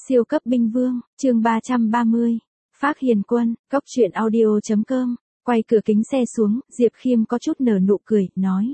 Siêu cấp binh vương, chương 330. Phác Hiền Quân, Cốc truyện audio.com. Quay cửa kính xe xuống, Diệp Khiêm có chút nở nụ cười, nói.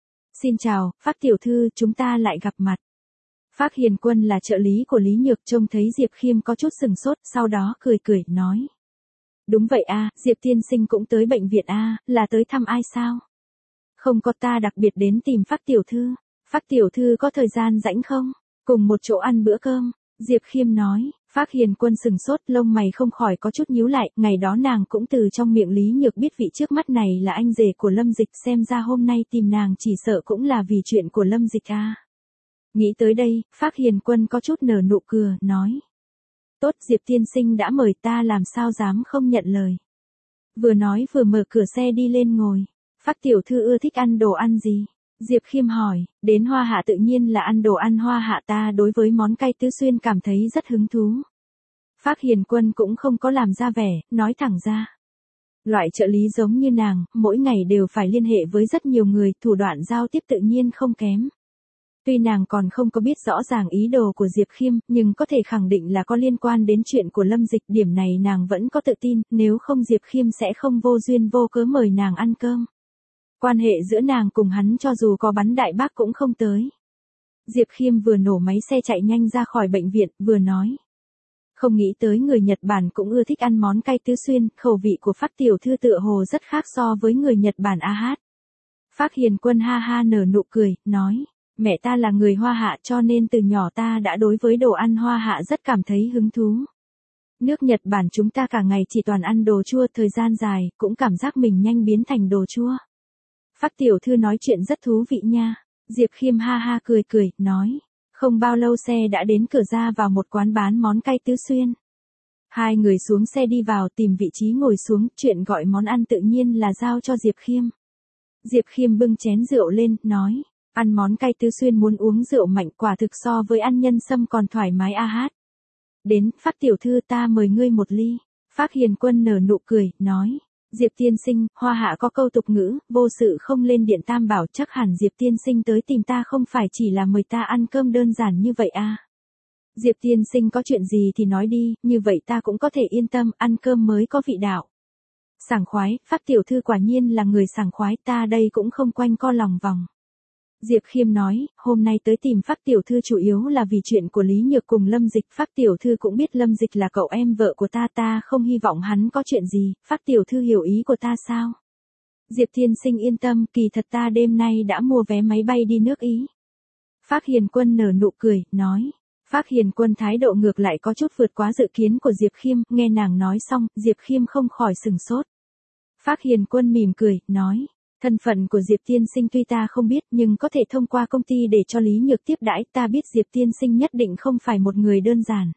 Xin chào, Phác tiểu thư, chúng ta lại gặp mặt. Phác Hiền Quân là trợ lý của Lý Nhược, trông thấy Diệp Khiêm có chút sừng sốt, sau đó cười, nói. Đúng vậy a, Diệp tiên sinh cũng tới bệnh viện a, là tới thăm ai sao? Không có, ta đặc biệt đến tìm Phác tiểu thư. Phác tiểu thư có thời gian rảnh không? Cùng một chỗ ăn bữa cơm. Diệp Khiêm nói. Phác Hiền Quân sừng sốt, lông mày không khỏi có chút nhíu lại, ngày đó nàng cũng từ trong miệng Lý Nhược biết vị trước mắt này là anh rể của Lâm Dịch, xem ra hôm nay tìm nàng chỉ sợ cũng là vì chuyện của Lâm Dịch a. Nghĩ tới đây, Phác Hiền Quân có chút nở nụ cười, nói. Tốt, Diệp tiên sinh đã mời ta, làm sao dám không nhận lời. Vừa nói vừa mở cửa xe đi lên ngồi. Phác tiểu thư ưa thích ăn đồ ăn gì? Diệp Khiêm hỏi. Đến Hoa Hạ tự nhiên là ăn đồ ăn Hoa Hạ, ta đối với món cay tứ xuyên cảm thấy rất hứng thú. Phác Hiền Quân cũng không có làm ra vẻ, nói thẳng ra. Loại trợ lý giống như nàng, mỗi ngày đều phải liên hệ với rất nhiều người, thủ đoạn giao tiếp tự nhiên không kém. Tuy nàng còn không có biết rõ ràng ý đồ của Diệp Khiêm, nhưng có thể khẳng định là có liên quan đến chuyện của Lâm Dịch, điểm này nàng vẫn có tự tin, nếu không Diệp Khiêm sẽ không vô duyên vô cớ mời nàng ăn cơm. Quan hệ giữa nàng cùng hắn cho dù có bắn đại bác cũng không tới. Diệp Khiêm vừa nổ máy xe chạy nhanh ra khỏi bệnh viện, vừa nói. Không nghĩ tới người Nhật Bản cũng ưa thích ăn món cay tứ xuyên, khẩu vị của Phác tiểu thư tựa hồ rất khác so với người Nhật Bản a hát. Phác Hiền Quân ha ha nở nụ cười, nói. Mẹ ta là người Hoa Hạ cho nên từ nhỏ ta đã đối với đồ ăn Hoa Hạ rất cảm thấy hứng thú. Nước Nhật Bản chúng ta cả ngày chỉ toàn ăn đồ chua, thời gian dài, cũng cảm giác mình nhanh biến thành đồ chua. Phác tiểu thư nói chuyện rất thú vị nha. Diệp Khiêm ha ha cười, nói. Không bao lâu xe đã đến cửa ra vào một quán bán món cay tứ xuyên. Hai người xuống xe đi vào tìm vị trí ngồi xuống, chuyện gọi món ăn tự nhiên là giao cho Diệp Khiêm. Diệp Khiêm bưng chén rượu lên, nói. Ăn món cay tứ xuyên muốn uống rượu mạnh, quả thực so với ăn nhân sâm còn thoải mái a hát. Đến, Phác tiểu thư, ta mời ngươi một ly. Phác Hiền Quân nở nụ cười, nói. Diệp tiên sinh, Hoa Hạ có câu tục ngữ, vô sự không lên điện tam bảo, chắc hẳn Diệp tiên sinh tới tìm ta không phải chỉ là mời ta ăn cơm đơn giản như vậy a. Diệp tiên sinh có chuyện gì thì nói đi, như vậy ta cũng có thể yên tâm, ăn cơm mới có vị đạo. Sảng khoái, Phác tiểu thư quả nhiên là người sảng khoái, ta đây cũng không quanh co lòng vòng. Diệp Khiêm nói, hôm nay tới tìm Phác tiểu thư chủ yếu là vì chuyện của Lý Nhược cùng Lâm Dịch, Phác tiểu thư cũng biết Lâm Dịch là cậu em vợ của ta không hy vọng hắn có chuyện gì, Phác tiểu thư hiểu ý của ta sao? Diệp tiên sinh yên tâm, kỳ thật ta đêm nay đã mua vé máy bay đi nước Ý. Phác Hiền Quân nở nụ cười, nói. Phác Hiền Quân thái độ ngược lại có chút vượt quá dự kiến của Diệp Khiêm, nghe nàng nói xong, Diệp Khiêm không khỏi sừng sốt. Phác Hiền Quân mỉm cười, nói. Thân phận của Diệp tiên sinh tuy ta không biết nhưng có thể thông qua công ty để cho Lý Nhược tiếp đãi, ta biết Diệp tiên sinh nhất định không phải một người đơn giản.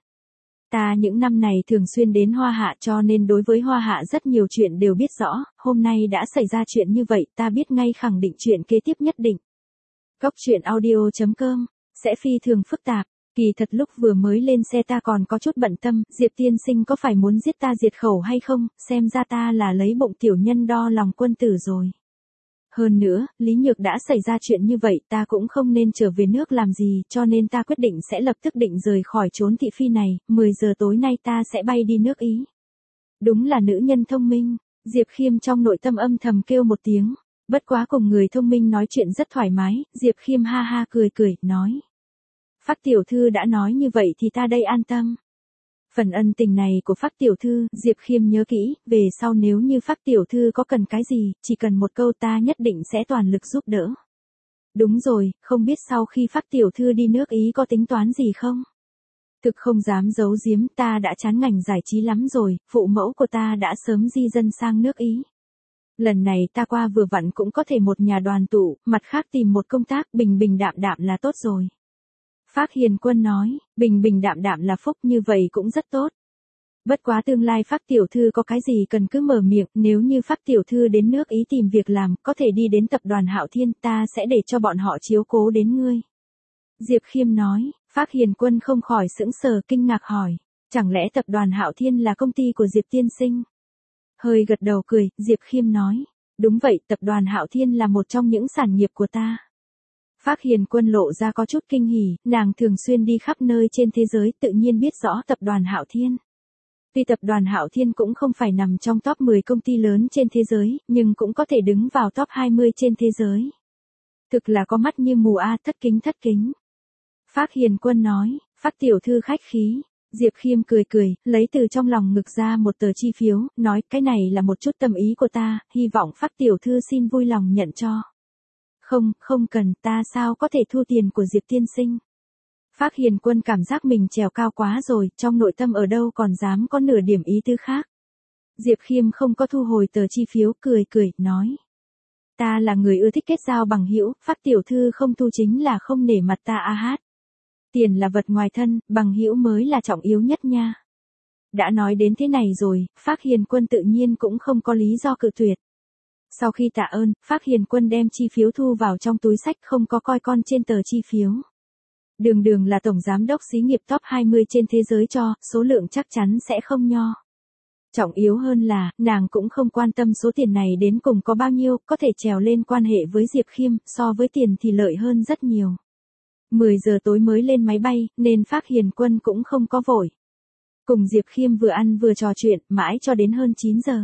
Ta những năm này thường xuyên đến Hoa Hạ cho nên đối với Hoa Hạ rất nhiều chuyện đều biết rõ, hôm nay đã xảy ra chuyện như vậy, ta biết ngay khẳng định chuyện kế tiếp nhất định. Cốc truyện audio.com, sẽ phi thường phức tạp. Kỳ thật lúc vừa mới lên xe ta còn có chút bận tâm, Diệp tiên sinh có phải muốn giết ta diệt khẩu hay không, xem ra ta là lấy bụng tiểu nhân đo lòng quân tử rồi. Hơn nữa, Lý Nhược đã xảy ra chuyện như vậy, ta cũng không nên trở về nước làm gì, cho nên ta quyết định sẽ lập tức định rời khỏi chốn thị phi này, 10 giờ tối nay ta sẽ bay đi nước Ý. Đúng là nữ nhân thông minh, Diệp Khiêm trong nội tâm âm thầm kêu một tiếng, bất quá cùng người thông minh nói chuyện rất thoải mái, Diệp Khiêm ha ha cười, nói. Phác tiểu thư đã nói như vậy thì ta đây an tâm. Phần ân tình này của Phác tiểu thư, Diệp Khiêm nhớ kỹ, về sau nếu như Phác tiểu thư có cần cái gì, chỉ cần một câu ta nhất định sẽ toàn lực giúp đỡ. Đúng rồi, không biết sau khi Phác tiểu thư đi nước Ý có tính toán gì không? Thực không dám giấu giếm, ta đã chán ngành giải trí lắm rồi, phụ mẫu của ta đã sớm di dân sang nước Ý. Lần này ta qua vừa vặn cũng có thể một nhà đoàn tụ, mặt khác tìm một công tác bình bình đạm đạm là tốt rồi. Phác Hiền Quân nói, bình bình đạm đạm là phúc, như vậy cũng rất tốt. Bất quá tương lai Phác tiểu thư có cái gì cần cứ mở miệng, nếu như Phác tiểu thư đến nước Ý tìm việc làm, có thể đi đến tập đoàn Hạo Thiên, ta sẽ để cho bọn họ chiếu cố đến ngươi. Diệp Khiêm nói, Phác Hiền Quân không khỏi sững sờ kinh ngạc hỏi, chẳng lẽ tập đoàn Hạo Thiên là công ty của Diệp tiên sinh? Hơi gật đầu cười, Diệp Khiêm nói, đúng vậy, tập đoàn Hạo Thiên là một trong những sản nghiệp của ta. Phác Hiền Quân lộ ra có chút kinh hỉ, nàng thường xuyên đi khắp nơi trên thế giới tự nhiên biết rõ tập đoàn Hạo Thiên. Tuy tập đoàn Hạo Thiên cũng không phải nằm trong top 10 công ty lớn trên thế giới, nhưng cũng có thể đứng vào top 20 trên thế giới. Thực là có mắt như mù a, thất kính. Phác Hiền Quân nói, Phác tiểu thư khách khí. Diệp Khiêm cười cười, lấy từ trong lòng ngực ra một tờ chi phiếu, nói cái này là một chút tâm ý của ta, hy vọng Phác tiểu thư xin vui lòng nhận cho. Không cần, ta sao có thể thu tiền của Diệp tiên sinh. Phác Hiền Quân cảm giác mình trèo cao quá rồi, trong nội tâm ở đâu còn dám có nửa điểm ý tứ khác. Diệp Khiêm không có thu hồi tờ chi phiếu, cười, nói. Ta là người ưa thích kết giao bằng hữu, Phác tiểu thư không thu chính là không nể mặt ta a hát. Tiền là vật ngoài thân, bằng hữu mới là trọng yếu nhất nha. Đã nói đến thế này rồi, Phác Hiền Quân tự nhiên cũng không có lý do cự tuyệt. Sau khi tạ ơn, Phác Hiền Quân đem chi phiếu thu vào trong túi xách không có coi con trên tờ chi phiếu. Đường là tổng giám đốc xí nghiệp top 20 trên thế giới cho, số lượng chắc chắn sẽ không nho. Trọng yếu hơn là, nàng cũng không quan tâm số tiền này đến cùng có bao nhiêu, có thể trèo lên quan hệ với Diệp Khiêm, so với tiền thì lợi hơn rất nhiều. 10 giờ tối mới lên máy bay, nên Phác Hiền Quân cũng không có vội. Cùng Diệp Khiêm vừa ăn vừa trò chuyện, mãi cho đến hơn 9 giờ.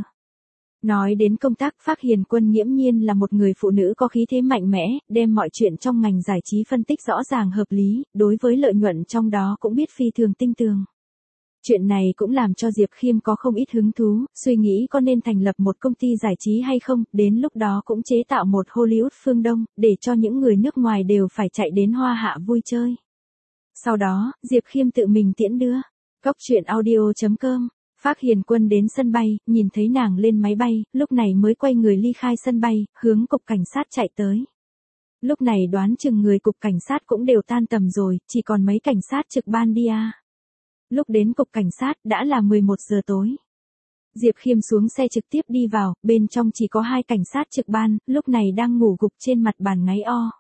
Nói đến công tác, Phác Hiền Quân nghiễm nhiên là một người phụ nữ có khí thế mạnh mẽ, đem mọi chuyện trong ngành giải trí phân tích rõ ràng hợp lý, đối với lợi nhuận trong đó cũng biết phi thường tinh tường. Chuyện này cũng làm cho Diệp Khiêm có không ít hứng thú, suy nghĩ có nên thành lập một công ty giải trí hay không, đến lúc đó cũng chế tạo một Hollywood phương Đông, để cho những người nước ngoài đều phải chạy đến Hoa Hạ vui chơi. Sau đó, Diệp Khiêm tự mình tiễn đưa. Cốc truyện audio.com. Phác Hiền Quân đến sân bay, nhìn thấy nàng lên máy bay, lúc này mới quay người ly khai sân bay, hướng cục cảnh sát chạy tới. Lúc này đoán chừng người cục cảnh sát cũng đều tan tầm rồi, chỉ còn mấy cảnh sát trực ban đi à. Lúc đến cục cảnh sát, đã là 11 giờ tối. Diệp Khiêm xuống xe trực tiếp đi vào, bên trong chỉ có 2 cảnh sát trực ban, lúc này đang ngủ gục trên mặt bàn ngáy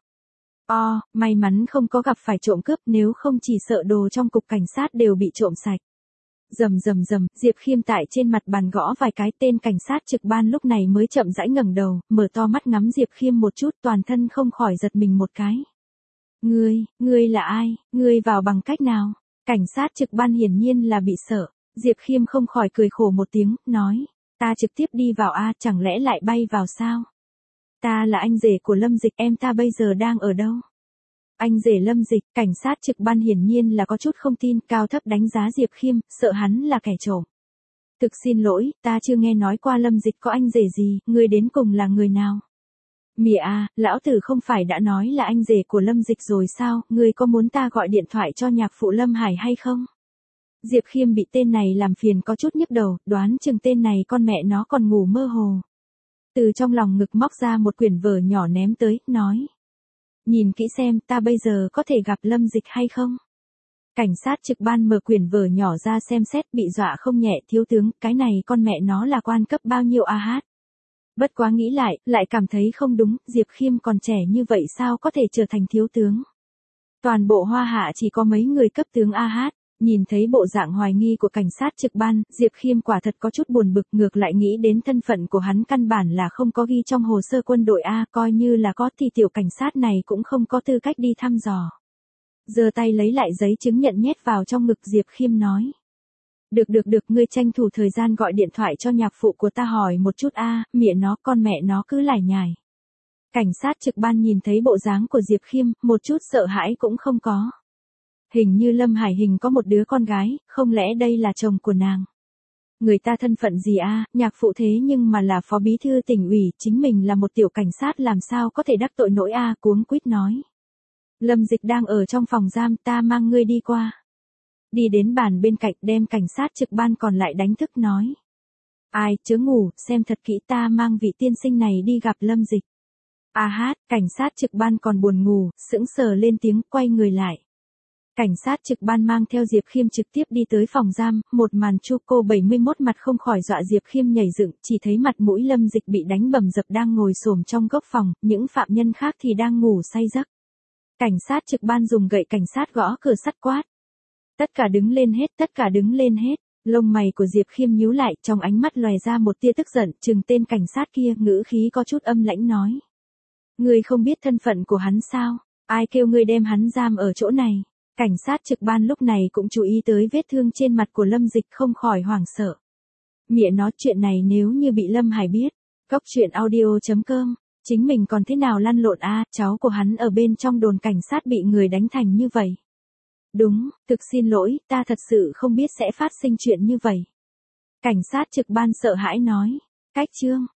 o. May mắn không có gặp phải trộm cướp, nếu không chỉ sợ đồ trong cục cảnh sát đều bị trộm sạch. Rầm, Diệp Khiêm tại trên mặt bàn gõ vài cái, tên cảnh sát trực ban lúc này mới chậm rãi ngẩng đầu, mở to mắt ngắm Diệp Khiêm một chút, toàn thân không khỏi giật mình một cái. Ngươi là ai, ngươi vào bằng cách nào? Cảnh sát trực ban hiển nhiên là bị sợ, Diệp Khiêm không khỏi cười khổ một tiếng, nói, ta trực tiếp đi vào a, chẳng lẽ lại bay vào sao? Ta là anh rể của Lâm Dịch, em ta bây giờ đang ở đâu? Anh rể Lâm Dịch, cảnh sát trực ban hiển nhiên là có chút không tin, cao thấp đánh giá Diệp Khiêm, sợ hắn là kẻ trộm. Thực xin lỗi, ta chưa nghe nói qua Lâm Dịch có anh rể gì, ngươi đến cùng là người nào? Mỉa à, lão tử không phải đã nói là anh rể của Lâm Dịch rồi sao, ngươi có muốn ta gọi điện thoại cho nhạc phụ Lâm Hải hay không? Diệp Khiêm bị tên này làm phiền có chút nhức đầu, đoán chừng tên này con mẹ nó còn ngủ mơ hồ. Từ trong lòng ngực móc ra một quyển vở nhỏ ném tới, nói. Nhìn kỹ xem, ta bây giờ có thể gặp Lâm Dịch hay không? Cảnh sát trực ban mở quyển vở nhỏ ra xem xét, bị dọa không nhẹ, thiếu tướng, cái này con mẹ nó là quan cấp bao nhiêu a hát? Bất quá nghĩ lại cảm thấy không đúng, Diệp Khiêm còn trẻ như vậy sao có thể trở thành thiếu tướng? Toàn bộ Hoa Hạ chỉ có mấy người cấp tướng a hát. Nhìn thấy bộ dạng hoài nghi của cảnh sát trực ban, Diệp Khiêm quả thật có chút buồn bực, ngược lại nghĩ đến thân phận của hắn căn bản là không có ghi trong hồ sơ quân đội a, coi như là có thì tiểu cảnh sát này cũng không có tư cách đi thăm dò. Giơ tay lấy lại giấy chứng nhận nhét vào trong ngực, Diệp Khiêm nói. Được, ngươi tranh thủ thời gian gọi điện thoại cho nhạc phụ của ta hỏi một chút a, mẹ nó con mẹ nó cứ lải nhải. Cảnh sát trực ban nhìn thấy bộ dáng của Diệp Khiêm, một chút sợ hãi cũng không có. Hình như Lâm Hải Hình có một đứa con gái, không lẽ đây là chồng của nàng? Người ta thân phận gì a, nhạc phụ thế nhưng mà là phó bí thư tỉnh ủy, chính mình là một tiểu cảnh sát làm sao có thể đắc tội nổi a, cuống quýt nói. Lâm Dịch đang ở trong phòng giam, ta mang ngươi đi qua. Đi đến bàn bên cạnh, đem cảnh sát trực ban còn lại đánh thức nói. Ai, chớ ngủ, xem thật kỹ, ta mang vị tiên sinh này đi gặp Lâm Dịch. A hát, cảnh sát trực ban còn buồn ngủ, sững sờ lên tiếng, quay người lại. Cảnh sát trực ban mang theo Diệp Khiêm trực tiếp đi tới phòng giam, một màn chu cô 71 mặt không khỏi dọa Diệp Khiêm nhảy dựng, chỉ thấy mặt mũi Lâm Dịch bị đánh bầm dập đang ngồi xổm trong góc phòng, những phạm nhân khác thì đang ngủ say giấc. Cảnh sát trực ban dùng gậy cảnh sát gõ cửa sắt quát. Tất cả đứng lên hết, lông mày của Diệp Khiêm nhíu lại, trong ánh mắt lòe ra một tia tức giận, trừng tên cảnh sát kia, ngữ khí có chút âm lãnh nói. Ngươi không biết thân phận của hắn sao? Ai kêu ngươi đem hắn giam ở chỗ này? Cảnh sát trực ban lúc này cũng chú ý tới vết thương trên mặt của Lâm Dịch không khỏi hoảng sợ. Mẹ nói chuyện này nếu như bị Lâm Hải biết, Cốc truyện audio.com, chính mình còn thế nào lăn lộn cháu của hắn ở bên trong đồn cảnh sát bị người đánh thành như vậy. Đúng, thực xin lỗi, ta thật sự không biết sẽ phát sinh chuyện như vậy. Cảnh sát trực ban sợ hãi nói, cách chương.